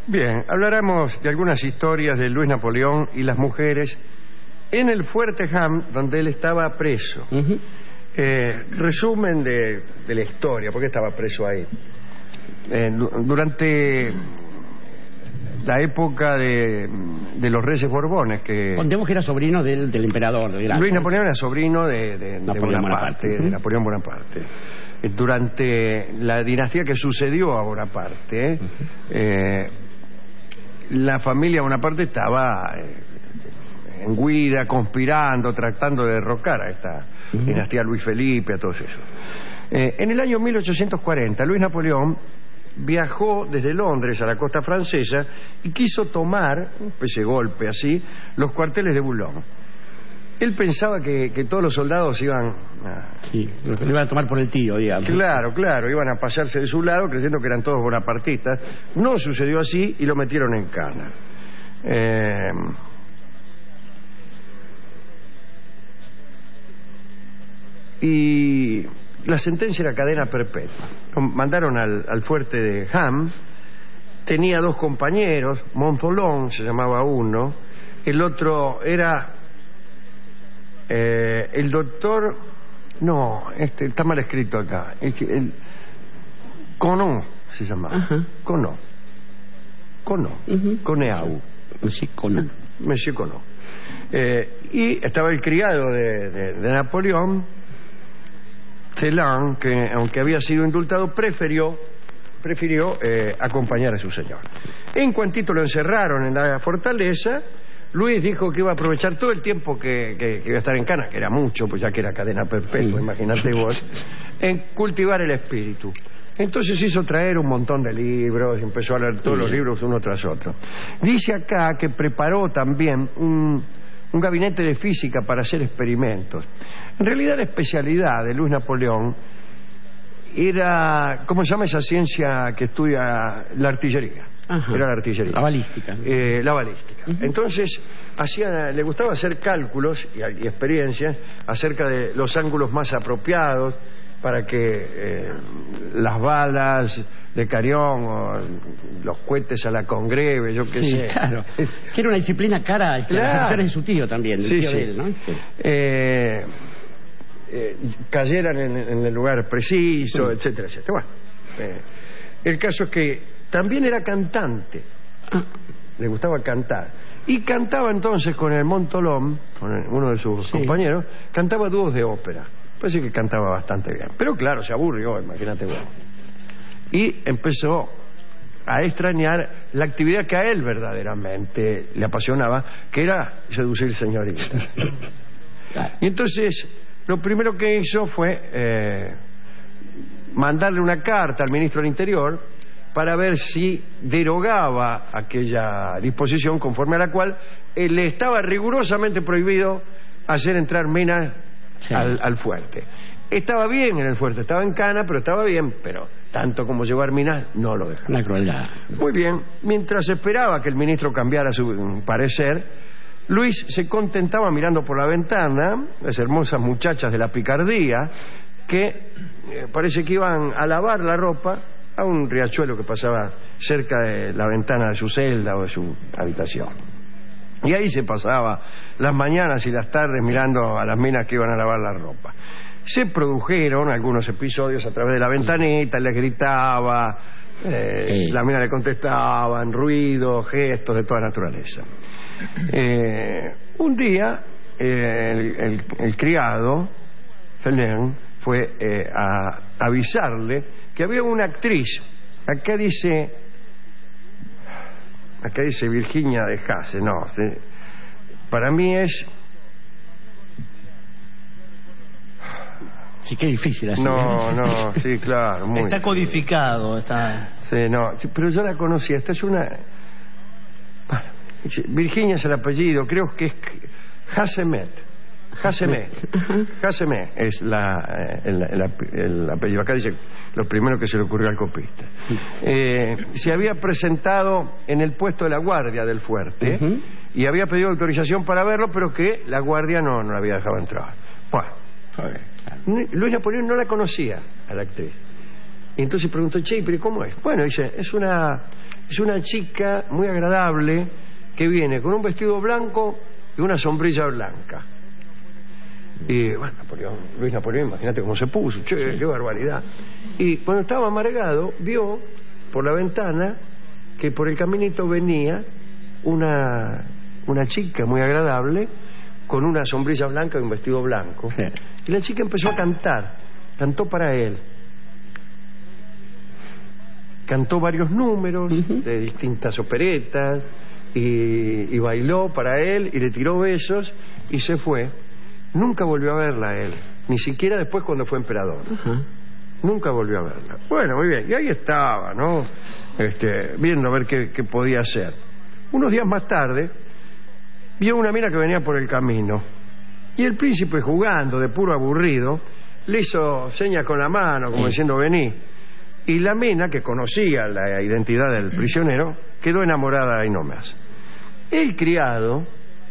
Bien, hablaremos de algunas historias de Luis Napoleón y las mujeres en el Fuerte Ham, donde él estaba preso. Resumen de la historia, ¿por qué estaba preso ahí? Durante la época de los Reyes Borbones, que... Contemos que era sobrino del emperador. Luis Napoleón era sobrino de Bonaparte, de Napoleón Bonaparte. Durante la dinastía que sucedió a Bonaparte, la familia Bonaparte estaba en huida, conspirando, tratando de derrocar a esta dinastía, Luis Felipe, a todos esos. En el año 1840, Luis Napoleón viajó desde Londres a la costa francesa y quiso tomar, ese golpe así, los cuarteles de Boulogne. Él pensaba que todos los soldados iban a... Sí, lo iban a tomar por el tío, digamos. Claro, iban a pasarse de su lado creyendo que eran todos bonapartistas. No sucedió así y lo metieron en cana. Y la sentencia era cadena perpetua. Lo mandaron al fuerte de Ham. Tenía dos compañeros, Montholon se llamaba uno, el otro era el doctor, no, está mal escrito acá, Conó se llamaba. Conó, Coneau. Monsieur Conó. Y estaba el criado de Napoleón, Celan, que aunque había sido indultado, prefirió acompañar a su señor. En cuantito lo encerraron en la fortaleza, Luis dijo que iba a aprovechar todo el tiempo que iba a estar en cana, que era mucho, pues ya que era cadena perpetua, imagínate vos, en cultivar el espíritu. Entonces hizo traer un montón de libros, empezó a leer todos los libros uno tras otro. Dice acá que preparó también un gabinete de física para hacer experimentos. En realidad la especialidad de Luis Napoleón era, ¿cómo se llama esa ciencia que estudia la artillería? Era la artillería. La balística. La balística. Entonces le gustaba hacer cálculos y experiencias acerca de los ángulos más apropiados para que las balas de Carión o los cohetes a la Congreve, yo qué sé. Claro. Que era una disciplina cara a las acciones de su tío también, del tío de él, ¿no? Cayeran en el lugar preciso, etcétera, etcétera. Bueno, el caso es que también era cantante, le gustaba cantar, y cantaba entonces con el Montholon, con uno de sus compañeros, cantaba dúos de ópera. Parece que cantaba bastante bien, pero claro, se aburrió, imagínate vos. Y empezó a extrañar la actividad que a él verdaderamente le apasionaba, que era seducir señoritas. Y entonces lo primero que hizo fue mandarle una carta al ministro del Interior para ver si derogaba aquella disposición conforme a la cual le estaba rigurosamente prohibido hacer entrar minas al fuerte. Estaba bien en el fuerte, estaba en cana, pero estaba bien, pero tanto como llevar minas no lo dejaba. La crueldad. Muy bien, mientras esperaba que el ministro cambiara su parecer, Luis se contentaba mirando por la ventana las hermosas muchachas de la picardía que parece que iban a lavar la ropa a un riachuelo que pasaba cerca de la ventana de su celda o de su habitación. Y ahí se pasaba las mañanas y las tardes mirando a las minas que iban a lavar la ropa. Se produjeron algunos episodios a través de la ventanita, les gritaba, las minas le contestaban, ruidos, gestos de toda naturaleza. Un día el criado Felen fue a avisarle que había una actriz, acá dice Virginia de Hase, no, para mí es... Sí, qué difícil así. No, sí, claro, muy está codificado, está... Sí, no, pero yo la conocía, esta es una... Virginia es el apellido, creo que es Hasemet es el apellido. Acá dice lo primero que se le ocurrió al copista. Se había presentado en el puesto de la guardia del fuerte y había pedido autorización para verlo, pero que la guardia no la había dejado entrar. Bueno, Luis Napoleón no la conocía a la actriz. Y entonces preguntó, che, ¿pero cómo es? Bueno, dice, es una chica muy agradable que viene con un vestido blanco y una sombrilla blanca. Y bueno, Luis Napoleón, imagínate cómo se puso, che, qué barbaridad. Y cuando estaba amargado, vio por la ventana que por el caminito venía una chica muy agradable con una sombrilla blanca y un vestido blanco. Sí. Y la chica empezó a cantar, cantó para él. Cantó varios números de distintas operetas y bailó para él y le tiró besos y se fue. Nunca volvió a verla él, ni siquiera después cuando fue emperador. Nunca volvió a verla. Bueno, muy bien, y ahí estaba, ¿no? Viendo a ver qué podía hacer. Unos días más tarde vio una mina que venía por el camino y el príncipe, jugando de puro aburrido, le hizo señas con la mano como diciendo vení, y la mina, que conocía la identidad del prisionero, quedó enamorada y no más. El criado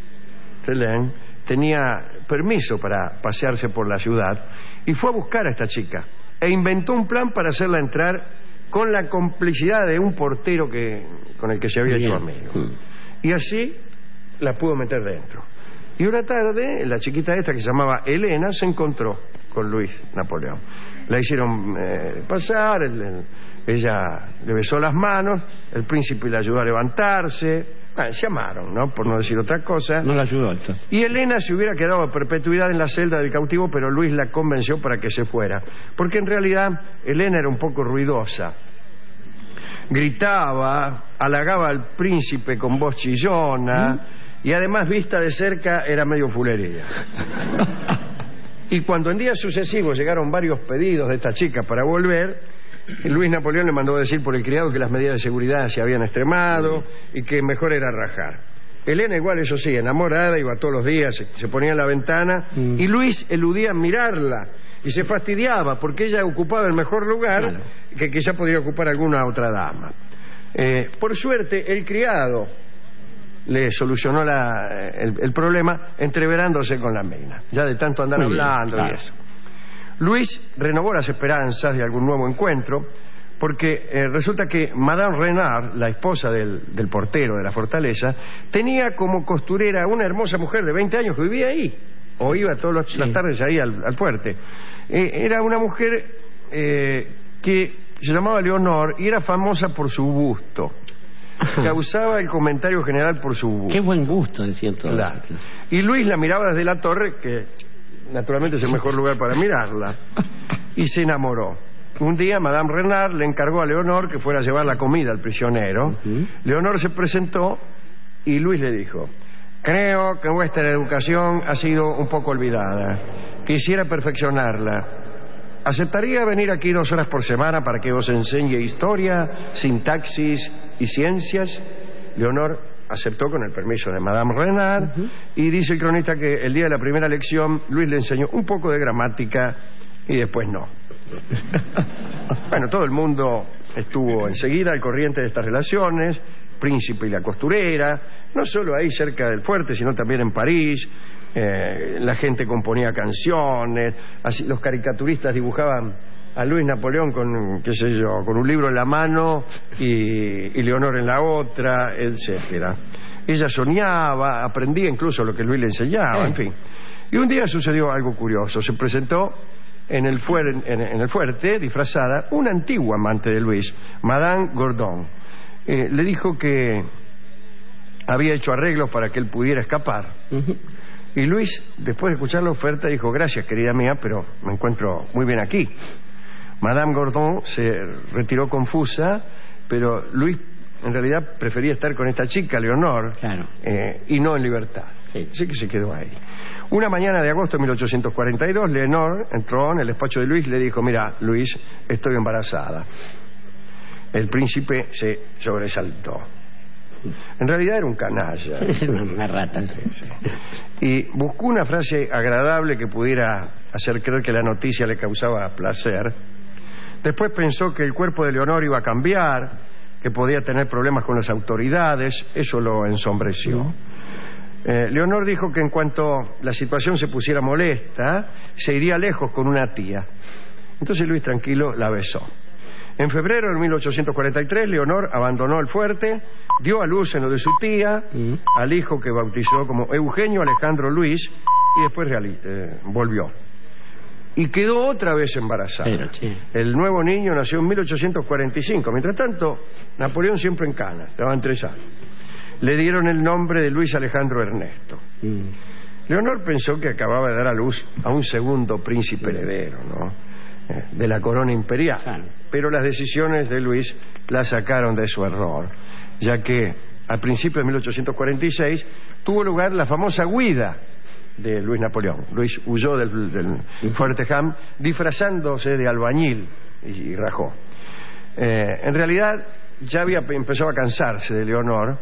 tenía permiso para pasearse por la ciudad y fue a buscar a esta chica e inventó un plan para hacerla entrar con la complicidad de un portero con el que se había hecho amigo. Y así la pudo meter dentro. Y una tarde, la chiquita esta, que se llamaba Elena, se encontró con Luis Napoleón. La hicieron pasar, ella le besó las manos, el príncipe le ayudó a levantarse. Se amaron, ¿no? Por no decir otra cosa. No la ayudó entonces. Y Elena se hubiera quedado a perpetuidad en la celda del cautivo, pero Luis la convenció para que se fuera. Porque en realidad Elena era un poco ruidosa. Gritaba, halagaba al príncipe con voz chillona y además, vista de cerca, era medio fulería. Y cuando en días sucesivos llegaron varios pedidos de esta chica para volver, Luis Napoleón le mandó a decir por el criado que las medidas de seguridad se habían extremado y que mejor era rajar. Elena igual, eso sí, enamorada, iba todos los días, se ponía en la ventana y Luis eludía mirarla y se fastidiaba porque ella ocupaba el mejor lugar que quizá podría ocupar alguna otra dama. Por suerte, el criado le solucionó el problema entreverándose con la mina, ya de tanto andar hablando y eso. Luis renovó las esperanzas de algún nuevo encuentro porque resulta que Madame Renard, la esposa del portero de la fortaleza, tenía como costurera una hermosa mujer de 20 años que vivía ahí, o iba todas las tardes ahí al fuerte. Era una mujer que se llamaba Leonor y era famosa por su busto. Causaba el comentario general por su busto. Qué buen gusto, decían todos. Claro. Y Luis la miraba desde la torre, que naturalmente es el mejor lugar para mirarla, y se enamoró. Un día Madame Renard le encargó a Leonor que fuera a llevar la comida al prisionero. Leonor se presentó y Luis le dijo: creo que vuestra educación ha sido un poco olvidada. Quisiera perfeccionarla. ¿Aceptaría venir aquí 2 horas por semana para que os enseñe historia, sintaxis y ciencias? Leonor aceptó con el permiso de Madame Renard y dice el cronista que el día de la primera lección Luis le enseñó un poco de gramática y después no. Bueno, todo el mundo estuvo enseguida al corriente de estas relaciones, príncipe y la costurera, no solo ahí cerca del fuerte, sino también en París. La gente componía canciones, así, los caricaturistas dibujaban a Luis Napoleón con, qué sé yo, con un libro en la mano y Leonor en la otra, etcétera. Ella soñaba, aprendía incluso lo que Luis le enseñaba, en fin. Y un día sucedió algo curioso. Se presentó en el fuerte, disfrazada, una antigua amante de Luis, Madame Gordon. Le dijo que había hecho arreglos para que él pudiera escapar. Y Luis, después de escuchar la oferta, dijo: gracias, querida mía, pero me encuentro muy bien aquí. Madame Gordon se retiró confusa, pero Luis en realidad prefería estar con esta chica, Leonor, y no en libertad. Así que se quedó ahí. Una mañana de agosto de 1842, Leonor entró en el despacho de Luis y le dijo: mira, Luis, estoy embarazada. El príncipe se sobresaltó. En realidad era un canalla. Es una rata. Y buscó una frase agradable que pudiera hacer creer que la noticia le causaba placer. Después pensó que el cuerpo de Leonor iba a cambiar, que podía tener problemas con las autoridades. Eso lo ensombreció. Leonor dijo que en cuanto la situación se pusiera molesta, se iría lejos con una tía. Entonces Luis, tranquilo, la besó. En febrero de 1843, Leonor abandonó el fuerte, dio a luz en lo de su tía, al hijo que bautizó como Eugenio Alejandro Luis, y después volvió. Y quedó otra vez embarazada. El nuevo niño nació en 1845. Mientras tanto, Napoleón siempre en cana, estaban 3 años. Le dieron el nombre de Luis Alejandro Ernesto. Leonor pensó que acababa de dar a luz a un segundo príncipe heredero, ¿no? De la corona imperial. Claro. Pero las decisiones de Luis la sacaron de su error, ya que al principio de 1846 tuvo lugar la famosa huida de Luis Napoleón. Luis huyó del fuerte Ham disfrazándose de albañil y rajó. En realidad ya había empezado a cansarse de Leonor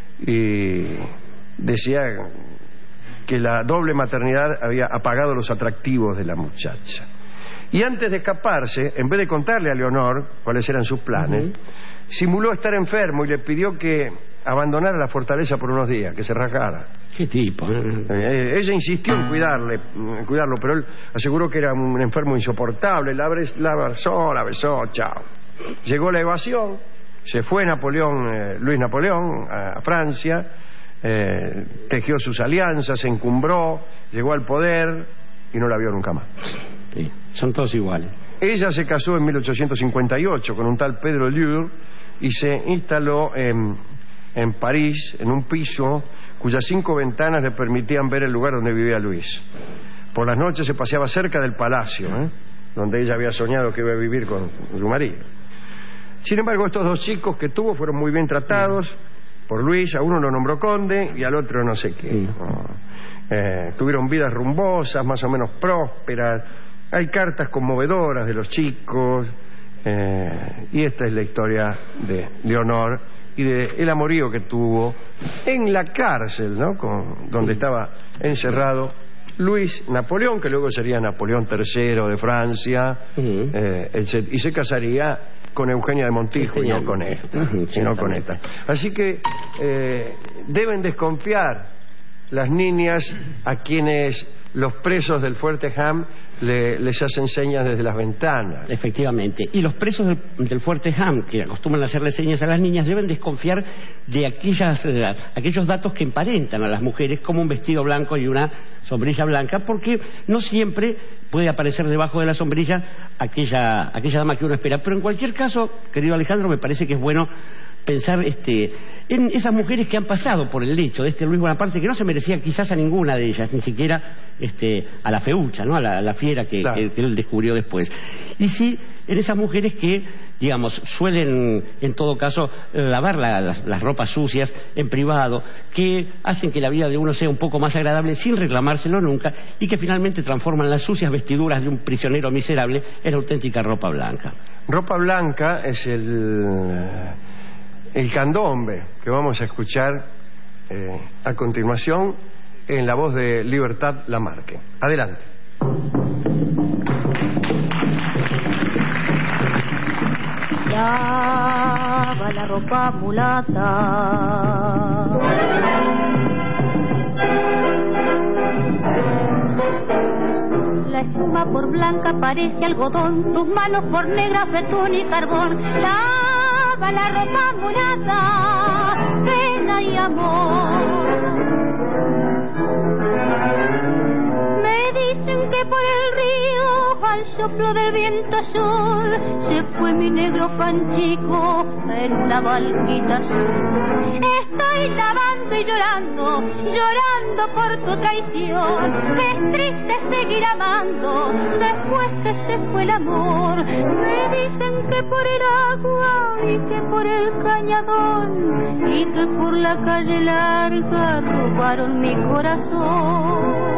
y decía que la doble maternidad había apagado los atractivos de la muchacha. Y antes de escaparse, en vez de contarle a Leonor cuáles eran sus planes, simuló estar enfermo y le pidió que abandonara la fortaleza por unos días, que se rajara. ¿Qué tipo? Ella insistió en cuidarlo, pero él aseguró que era un enfermo insoportable. La besó, chao. Llegó la evasión, se fue Luis Napoleón a Francia, tejió sus alianzas, se encumbró, llegó al poder y no la vio nunca más. Sí, son todos iguales. Ella se casó en 1858 con un tal Pedro Lieu y se instaló en París, en un piso cuyas 5 ventanas le permitían ver el lugar donde vivía Luis. Por las noches se paseaba cerca del palacio, donde ella había soñado que iba a vivir con su marido. Sin embargo, estos 2 chicos que tuvo fueron muy bien tratados por Luis. A uno lo nombró conde y al otro no sé qué. Tuvieron vidas rumbosas, más o menos prósperas. Hay cartas conmovedoras de los chicos, y esta es la historia de Leonor y del amorío que tuvo en la cárcel, ¿no? Donde estaba encerrado Luis Napoleón, que luego sería Napoleón III de Francia, y se casaría con Eugenia de Montijo y no con esta. Así que deben desconfiar las niñas a quienes los presos del fuerte Ham les hacen señas desde las ventanas. Efectivamente. Y los presos del fuerte Ham, que acostumbran a hacerle señas a las niñas, deben desconfiar de aquellos datos que emparentan a las mujeres, como un vestido blanco y una sombrilla blanca, porque no siempre puede aparecer debajo de la sombrilla aquella dama que uno espera. Pero en cualquier caso, querido Alejandro, me parece que es bueno pensar en esas mujeres que han pasado por el lecho de este Luis Bonaparte, que no se merecía quizás a ninguna de ellas, ni siquiera a la feucha, ¿no? a la fiera que él descubrió después. Y sí, en esas mujeres que, digamos, suelen en todo caso lavar las ropas sucias en privado, que hacen que la vida de uno sea un poco más agradable sin reclamárselo nunca, y que finalmente transforman las sucias vestiduras de un prisionero miserable en auténtica ropa blanca. Ropa blanca es el candombe que vamos a escuchar a continuación en la voz de Libertad Lamarque. Adelante. Lava la ropa mulata, la espuma por blanca parece algodón, tus manos por negras betún y carbón. Lava la ropa mulata, pena y amor. Me dicen que por el río, al soplo del viento azul, se fue mi negro Panchico en una barquita azul. Estoy lavando y llorando, llorando por tu traición. Es triste seguir amando después que se fue el amor. Me dicen que por el agua y que por el cañadón y que por la calle larga robaron mi corazón.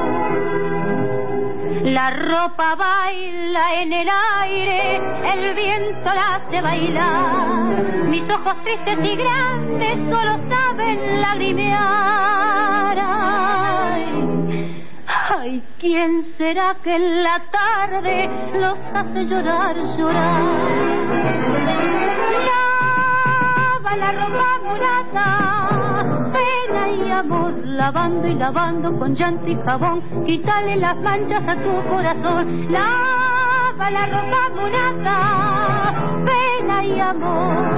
La ropa baila en el aire, el viento la hace bailar. Mis ojos tristes y grandes solo saben lagrimear. Ay, ¿quién será que en la tarde los hace llorar, llorar? Lava la ropa mulata, pena y amor, lavando y lavando con llanto y jabón, quítale las manchas a tu corazón. Lava Lava la ropa morada, pena y amor.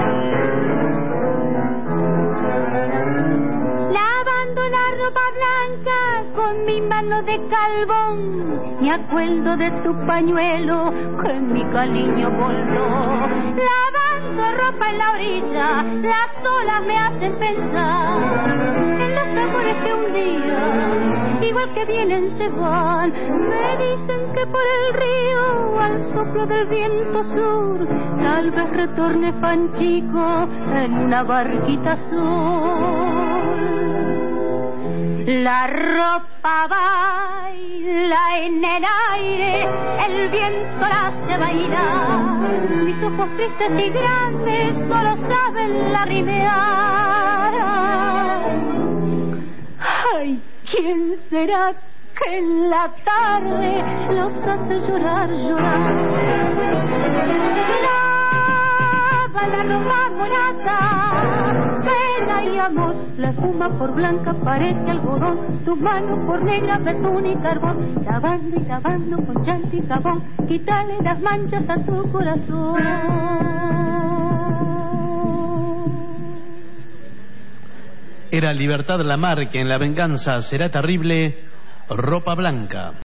Lavando la ropa blanca con mi mano de carbón, me acuerdo de tu pañuelo que mi cariño voló. Lavando ropa en la orilla, las olas me hacen pensar en los amores que un día, igual que vienen se van. Me dicen que por el río, al soplo del viento sur, tal vez retorne Panchico en una barquita azul. La ropa baila en el aire, el viento la hace bailar. Mis ojos tristes y grandes solo saben lagrimear. Ay, ¿quién será que en la tarde los hace llorar, llorar? Lava la ropa morada, pena y amor. La espuma por blanca parece algodón, tu mano por negra betún y carbón. Lavando y lavando con llanto y jabón, quítale las manchas a tu corazón. Era Libertad Lamarque en La venganza será terrible, Ropa blanca.